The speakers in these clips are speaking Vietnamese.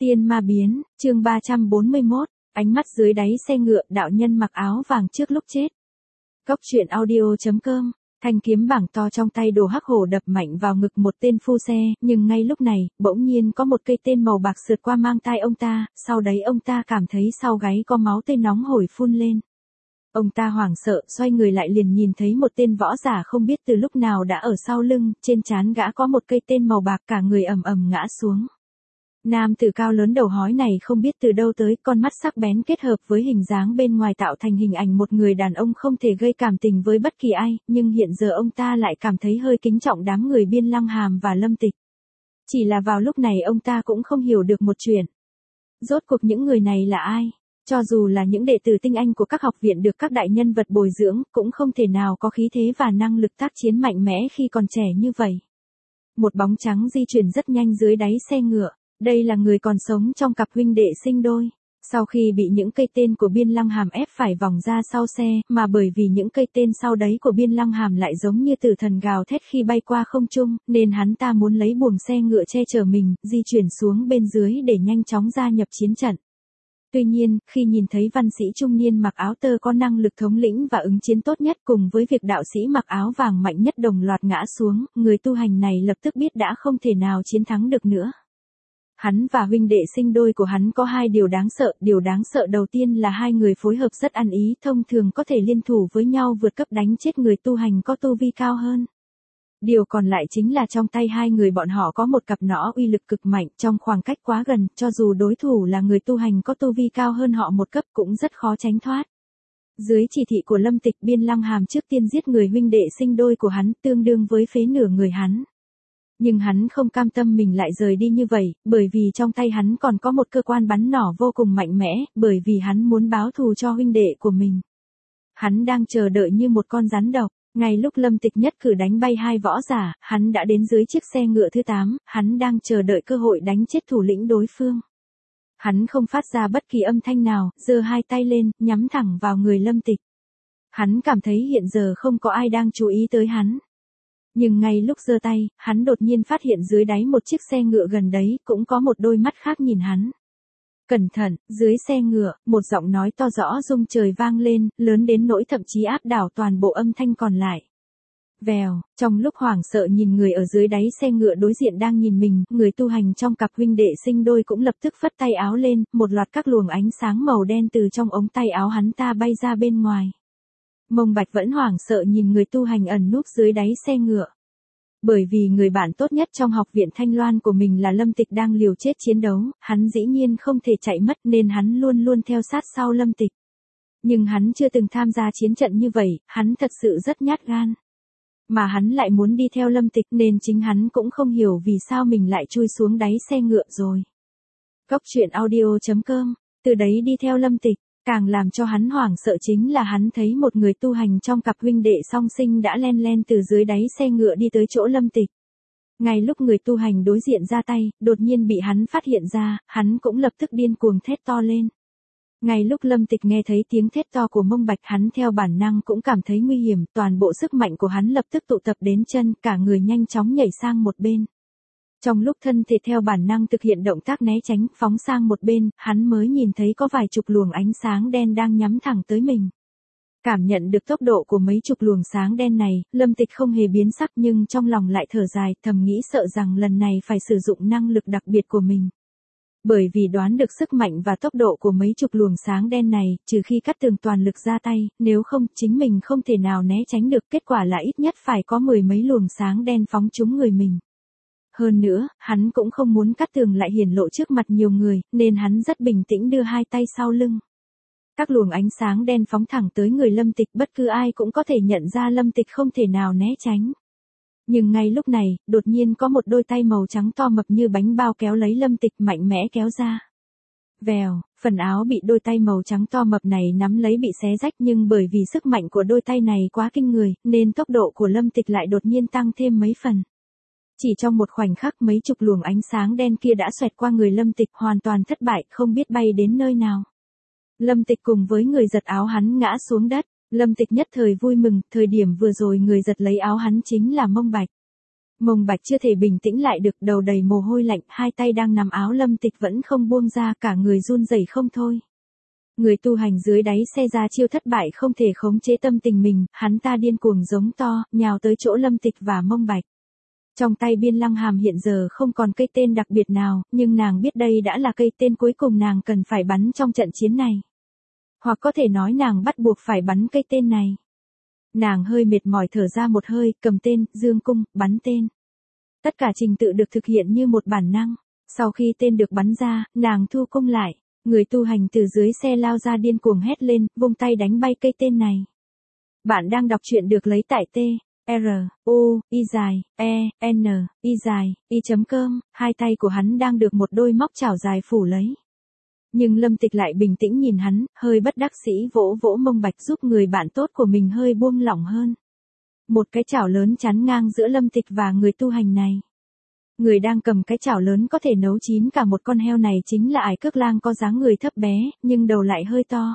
Tiên ma biến, chương 341, ánh mắt dưới đáy xe ngựa, đạo nhân mặc áo vàng trước lúc chết. Cốc truyện audio.com, thanh kiếm bảng to trong tay Đồ Hắc Hổ đập mạnh vào ngực một tên phu xe, nhưng ngay lúc này, bỗng nhiên có một cây tên màu bạc sượt qua mang tai ông ta, sau đấy ông ta cảm thấy sau gáy có máu tươi nóng hổi phun lên. Ông ta hoảng sợ, xoay người lại liền nhìn thấy một tên võ giả không biết từ lúc nào đã ở sau lưng, trên trán gã có một cây tên màu bạc, cả người ầm ầm ngã xuống. Nam tử cao lớn đầu hói này không biết từ đâu tới, con mắt sắc bén kết hợp với hình dáng bên ngoài tạo thành hình ảnh một người đàn ông không thể gây cảm tình với bất kỳ ai, nhưng hiện giờ ông ta lại cảm thấy hơi kính trọng đám người Biên Lăng Hàm và Lâm Tịch. Chỉ là vào lúc này ông ta cũng không hiểu được một chuyện. Rốt cuộc những người này là ai? Cho dù là những đệ tử tinh anh của các học viện được các đại nhân vật bồi dưỡng, cũng không thể nào có khí thế và năng lực tác chiến mạnh mẽ khi còn trẻ như vậy. Một bóng trắng di chuyển rất nhanh dưới đáy xe ngựa. Đây là người còn sống trong cặp huynh đệ sinh đôi. Sau khi bị những cây tên của Biên Lăng Hàm ép phải vòng ra sau xe, mà bởi vì những cây tên sau đấy của Biên Lăng Hàm lại giống như tử thần gào thét khi bay qua không trung, nên hắn ta muốn lấy buồng xe ngựa che chở mình, di chuyển xuống bên dưới để nhanh chóng gia nhập chiến trận. Tuy nhiên, khi nhìn thấy văn sĩ trung niên mặc áo tơ có năng lực thống lĩnh và ứng chiến tốt nhất cùng với việc đạo sĩ mặc áo vàng mạnh nhất đồng loạt ngã xuống, người tu hành này lập tức biết đã không thể nào chiến thắng được nữa. Hắn và huynh đệ sinh đôi của hắn có hai điều đáng sợ đầu tiên là hai người phối hợp rất ăn ý, thông thường có thể liên thủ với nhau vượt cấp đánh chết người tu hành có tu vi cao hơn. Điều còn lại chính là trong tay hai người bọn họ có một cặp nỏ uy lực cực mạnh, trong khoảng cách quá gần, cho dù đối thủ là người tu hành có tu vi cao hơn họ một cấp cũng rất khó tránh thoát. Dưới chỉ thị của Lâm Tịch, Biên Lăng Hàm trước tiên giết người huynh đệ sinh đôi của hắn, tương đương với phế nửa người hắn. Nhưng hắn không cam tâm mình lại rời đi như vậy, bởi vì trong tay hắn còn có một cơ quan bắn nỏ vô cùng mạnh mẽ, bởi vì hắn muốn báo thù cho huynh đệ của mình. Hắn đang chờ đợi như một con rắn độc. Ngay lúc Lâm Tịch nhất cử đánh bay hai võ giả, hắn đã đến dưới chiếc xe ngựa thứ 8, hắn đang chờ đợi cơ hội đánh chết thủ lĩnh đối phương. Hắn không phát ra bất kỳ âm thanh nào, giơ hai tay lên, nhắm thẳng vào người Lâm Tịch. Hắn cảm thấy hiện giờ không có ai đang chú ý tới hắn. Nhưng ngay lúc giơ tay, hắn đột nhiên phát hiện dưới đáy một chiếc xe ngựa gần đấy, cũng có một đôi mắt khác nhìn hắn. Cẩn thận, dưới xe ngựa, một giọng nói to rõ rung trời vang lên, lớn đến nỗi thậm chí áp đảo toàn bộ âm thanh còn lại. Vèo, trong lúc hoảng sợ nhìn người ở dưới đáy xe ngựa đối diện đang nhìn mình, người tu hành trong cặp huynh đệ sinh đôi cũng lập tức phất tay áo lên, một loạt các luồng ánh sáng màu đen từ trong ống tay áo hắn ta bay ra bên ngoài. Mông Bạch vẫn hoảng sợ nhìn người tu hành ẩn núp dưới đáy xe ngựa. Bởi vì người bạn tốt nhất trong học viện Thanh Loan của mình là Lâm Tịch đang liều chết chiến đấu, hắn dĩ nhiên không thể chạy mất nên hắn luôn luôn theo sát sau Lâm Tịch. Nhưng hắn chưa từng tham gia chiến trận như vậy, hắn thật sự rất nhát gan. Mà hắn lại muốn đi theo Lâm Tịch nên chính hắn cũng không hiểu vì sao mình lại chui xuống đáy xe ngựa rồi. Cốc truyện audio.com, từ đấy đi theo Lâm Tịch. Càng làm cho hắn hoảng sợ chính là hắn thấy một người tu hành trong cặp huynh đệ song sinh đã len từ dưới đáy xe ngựa đi tới chỗ Lâm Tịch. Ngay lúc người tu hành đối diện ra tay, đột nhiên bị hắn phát hiện ra, hắn cũng lập tức điên cuồng thét to lên. Ngay lúc Lâm Tịch nghe thấy tiếng thét to của Mông Bạch, hắn theo bản năng cũng cảm thấy nguy hiểm, toàn bộ sức mạnh của hắn lập tức tụ tập đến chân, cả người nhanh chóng nhảy sang một bên. Trong lúc thân thể theo bản năng thực hiện động tác né tránh, phóng sang một bên, hắn mới nhìn thấy có vài chục luồng ánh sáng đen đang nhắm thẳng tới mình. Cảm nhận được tốc độ của mấy chục luồng sáng đen này, Lâm Tịch không hề biến sắc nhưng trong lòng lại thở dài, thầm nghĩ sợ rằng lần này phải sử dụng năng lực đặc biệt của mình. Bởi vì đoán được sức mạnh và tốc độ của mấy chục luồng sáng đen này, trừ khi Cát Tường toàn lực ra tay, nếu không, chính mình không thể nào né tránh được, kết quả là ít nhất phải có 10 mấy luồng sáng đen phóng trúng người mình. Hơn nữa, hắn cũng không muốn Cát Tường lại hiển lộ trước mặt nhiều người, nên hắn rất bình tĩnh đưa hai tay sau lưng. Các luồng ánh sáng đen phóng thẳng tới người Lâm Tịch, bất cứ ai cũng có thể nhận ra Lâm Tịch không thể nào né tránh. Nhưng ngay lúc này, đột nhiên có một đôi tay màu trắng to mập như bánh bao kéo lấy Lâm Tịch mạnh mẽ kéo ra. Vèo, phần áo bị đôi tay màu trắng to mập này nắm lấy bị xé rách, nhưng bởi vì sức mạnh của đôi tay này quá kinh người, nên tốc độ của Lâm Tịch lại đột nhiên tăng thêm mấy phần. Chỉ trong một khoảnh khắc mấy chục luồng ánh sáng đen kia đã xoẹt qua người Lâm Tịch, hoàn toàn thất bại, không biết bay đến nơi nào. Lâm Tịch cùng với người giật áo hắn ngã xuống đất. Lâm Tịch nhất thời vui mừng, thời điểm vừa rồi người giật lấy áo hắn chính là Mông Bạch. Mông Bạch chưa thể bình tĩnh lại được, đầu đầy mồ hôi lạnh, hai tay đang nắm áo Lâm Tịch vẫn không buông ra, cả người run rẩy không thôi. Người tu hành dưới đáy xe ra chiêu thất bại không thể khống chế tâm tình mình, hắn ta điên cuồng giống to, nhào tới chỗ Lâm Tịch và Mông Bạch. Trong tay Biên Lăng Hàm hiện giờ không còn cây tên đặc biệt nào, nhưng nàng biết đây đã là cây tên cuối cùng nàng cần phải bắn trong trận chiến này. Hoặc có thể nói nàng bắt buộc phải bắn cây tên này. Nàng hơi mệt mỏi thở ra một hơi, cầm tên, dương cung, bắn tên. Tất cả trình tự được thực hiện như một bản năng. Sau khi tên được bắn ra, nàng thu cung lại. Người tu hành từ dưới xe lao ra điên cuồng hét lên, vung tay đánh bay cây tên này. Bạn đang đọc truyện được lấy tại T. R, U, I dài, E, N, I dài, I.com, hai tay của hắn đang được một đôi móc chảo dài phủ lấy. Nhưng Lâm Tịch lại bình tĩnh nhìn hắn, hơi bất đắc dĩ vỗ vỗ Mông Bạch giúp người bạn tốt của mình hơi buông lỏng hơn. Một cái chảo lớn chắn ngang giữa Lâm Tịch và người tu hành này. Người đang cầm cái chảo lớn có thể nấu chín cả một con heo này chính là Ải Cước Lang, có dáng người thấp bé, nhưng đầu lại hơi to.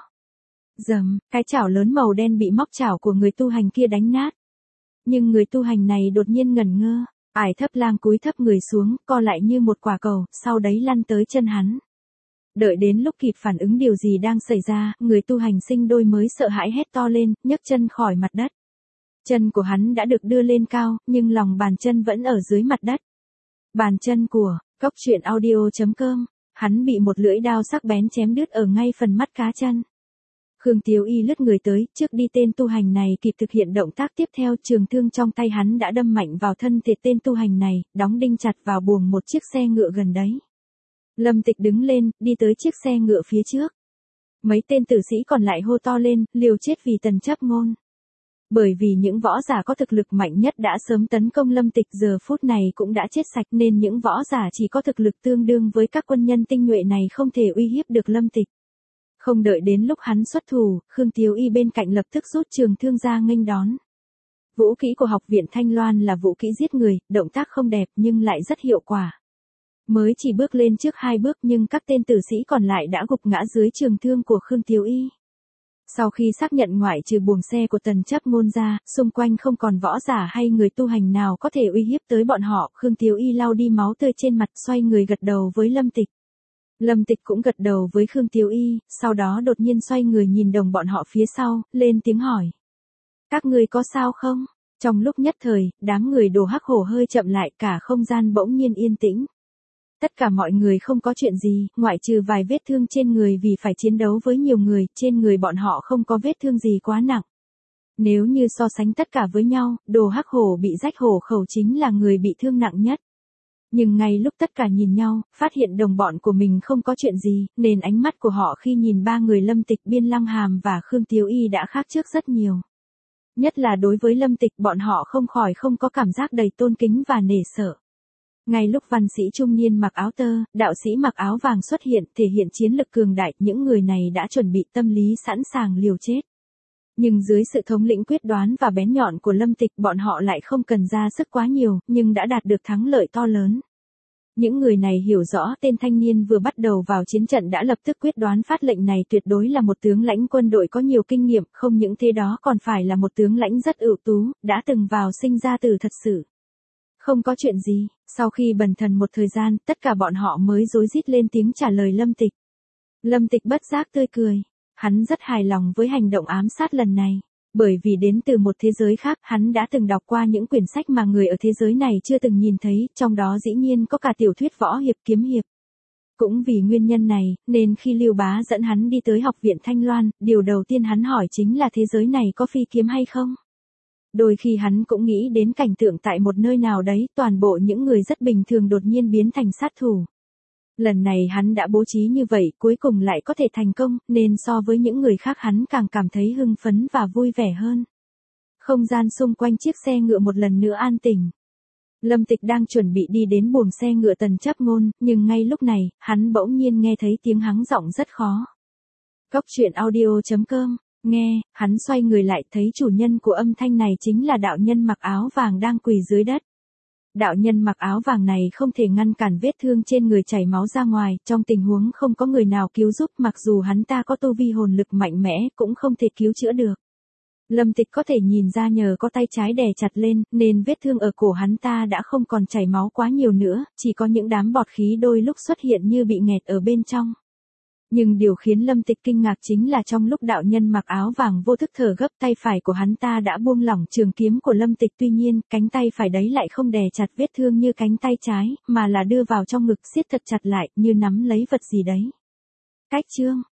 Dầm, cái chảo lớn màu đen bị móc chảo của người tu hành kia đánh nát. Nhưng người tu hành này đột nhiên ngẩn ngơ, Ải Thấp Lang cúi thấp người xuống, co lại như một quả cầu, sau đấy lăn tới chân hắn. Đợi đến lúc kịp phản ứng điều gì đang xảy ra, người tu hành sinh đôi mới sợ hãi hét to lên, nhấc chân khỏi mặt đất. Chân của hắn đã được đưa lên cao, nhưng lòng bàn chân vẫn ở dưới mặt đất. Bàn chân của, Cốc Truyện Audio.com, hắn bị một lưỡi đao sắc bén chém đứt ở ngay phần mắt cá chân. Khương Tiếu Y lướt người tới, trước đi tên tu hành này kịp thực hiện động tác tiếp theo, trường thương trong tay hắn đã đâm mạnh vào thân thể tên tu hành này, đóng đinh chặt vào buồng một chiếc xe ngựa gần đấy. Lâm Tịch đứng lên, đi tới chiếc xe ngựa phía trước. Mấy tên tử sĩ còn lại hô to lên, liều chết vì Tần Chấp Ngôn. Bởi vì những võ giả có thực lực mạnh nhất đã sớm tấn công Lâm Tịch, giờ phút này cũng đã chết sạch, nên những võ giả chỉ có thực lực tương đương với các quân nhân tinh nhuệ này không thể uy hiếp được Lâm Tịch. Không đợi đến lúc hắn xuất thủ, Khương Tiếu Y bên cạnh lập tức rút trường thương ra nghênh đón. Vũ kỹ của học viện Thanh Loan là vũ kỹ giết người, động tác không đẹp nhưng lại rất hiệu quả. Mới chỉ bước lên trước 2 bước nhưng các tên tử sĩ còn lại đã gục ngã dưới trường thương của Khương Tiếu Y. Sau khi xác nhận ngoại trừ buồng xe của Tần Chấp Ngôn ra, xung quanh không còn võ giả hay người tu hành nào có thể uy hiếp tới bọn họ, Khương Tiếu Y lau đi máu tươi trên mặt, xoay người gật đầu với Lâm Tịch. Lâm Tịch cũng gật đầu với Khương Tiếu Y, sau đó đột nhiên xoay người nhìn đồng bọn họ phía sau, lên tiếng hỏi. Các người có sao không? Trong lúc nhất thời, đám người Đồ Hắc Hổ hơi chậm lại, cả không gian bỗng nhiên yên tĩnh. Tất cả mọi người không có chuyện gì, ngoại trừ vài vết thương trên người vì phải chiến đấu với nhiều người, trên người bọn họ không có vết thương gì quá nặng. Nếu như so sánh tất cả với nhau, Đồ Hắc Hổ bị rách hổ khẩu chính là người bị thương nặng nhất. Nhưng ngay lúc tất cả nhìn nhau, phát hiện đồng bọn của mình không có chuyện gì, nên ánh mắt của họ khi nhìn 3 người Lâm Tịch, Biên Lăng Hàm và Khương Tiếu Y đã khác trước rất nhiều. Nhất là đối với Lâm Tịch, bọn họ không khỏi không có cảm giác đầy tôn kính và nể sợ. Ngay lúc văn sĩ trung niên mặc áo tơ, đạo sĩ mặc áo vàng xuất hiện, thể hiện chiến lực cường đại, những người này đã chuẩn bị tâm lý sẵn sàng liều chết. Nhưng dưới sự thống lĩnh quyết đoán và bén nhọn của Lâm Tịch, bọn họ lại không cần ra sức quá nhiều, nhưng đã đạt được thắng lợi to lớn. Những người này hiểu rõ tên thanh niên vừa bắt đầu vào chiến trận đã lập tức quyết đoán phát lệnh này tuyệt đối là một tướng lãnh quân đội có nhiều kinh nghiệm, không những thế đó còn phải là một tướng lãnh rất ưu tú, đã từng vào sinh ra tử thật sự. Không có chuyện gì, sau khi bần thần một thời gian, tất cả bọn họ mới rối rít lên tiếng trả lời Lâm Tịch. Lâm Tịch bất giác tươi cười. Hắn rất hài lòng với hành động ám sát lần này. Bởi vì đến từ một thế giới khác, hắn đã từng đọc qua những quyển sách mà người ở thế giới này chưa từng nhìn thấy, trong đó dĩ nhiên có cả tiểu thuyết võ hiệp kiếm hiệp. Cũng vì nguyên nhân này, nên khi Lưu Bá dẫn hắn đi tới học viện Thanh Loan, điều đầu tiên hắn hỏi chính là thế giới này có phi kiếm hay không? Đôi khi hắn cũng nghĩ đến cảnh tượng tại một nơi nào đấy, toàn bộ những người rất bình thường đột nhiên biến thành sát thủ. Lần này hắn đã bố trí như vậy, cuối cùng lại có thể thành công, nên so với những người khác hắn càng cảm thấy hưng phấn và vui vẻ hơn. Không gian xung quanh chiếc xe ngựa một lần nữa an tĩnh. Lâm Tịch đang chuẩn bị đi đến buồng xe ngựa Tần Chấp Ngôn, nhưng ngay lúc này, hắn bỗng nhiên nghe thấy tiếng hắng giọng rất khó. Cốc Truyện Audio.com, nghe, hắn xoay người lại thấy chủ nhân của âm thanh này chính là đạo nhân mặc áo vàng đang quỳ dưới đất. Đạo nhân mặc áo vàng này không thể ngăn cản vết thương trên người chảy máu ra ngoài, trong tình huống không có người nào cứu giúp, mặc dù hắn ta có tu vi hồn lực mạnh mẽ cũng không thể cứu chữa được. Lâm Tịch có thể nhìn ra nhờ có tay trái đè chặt lên, nên vết thương ở cổ hắn ta đã không còn chảy máu quá nhiều nữa, chỉ có những đám bọt khí đôi lúc xuất hiện như bị nghẹt ở bên trong. Nhưng điều khiến Lâm Tịch kinh ngạc chính là trong lúc đạo nhân mặc áo vàng vô thức thở gấp, tay phải của hắn ta đã buông lỏng trường kiếm của Lâm Tịch, tuy nhiên, cánh tay phải đấy lại không đè chặt vết thương như cánh tay trái, mà là đưa vào trong ngực siết thật chặt lại, như nắm lấy vật gì đấy. Cách chương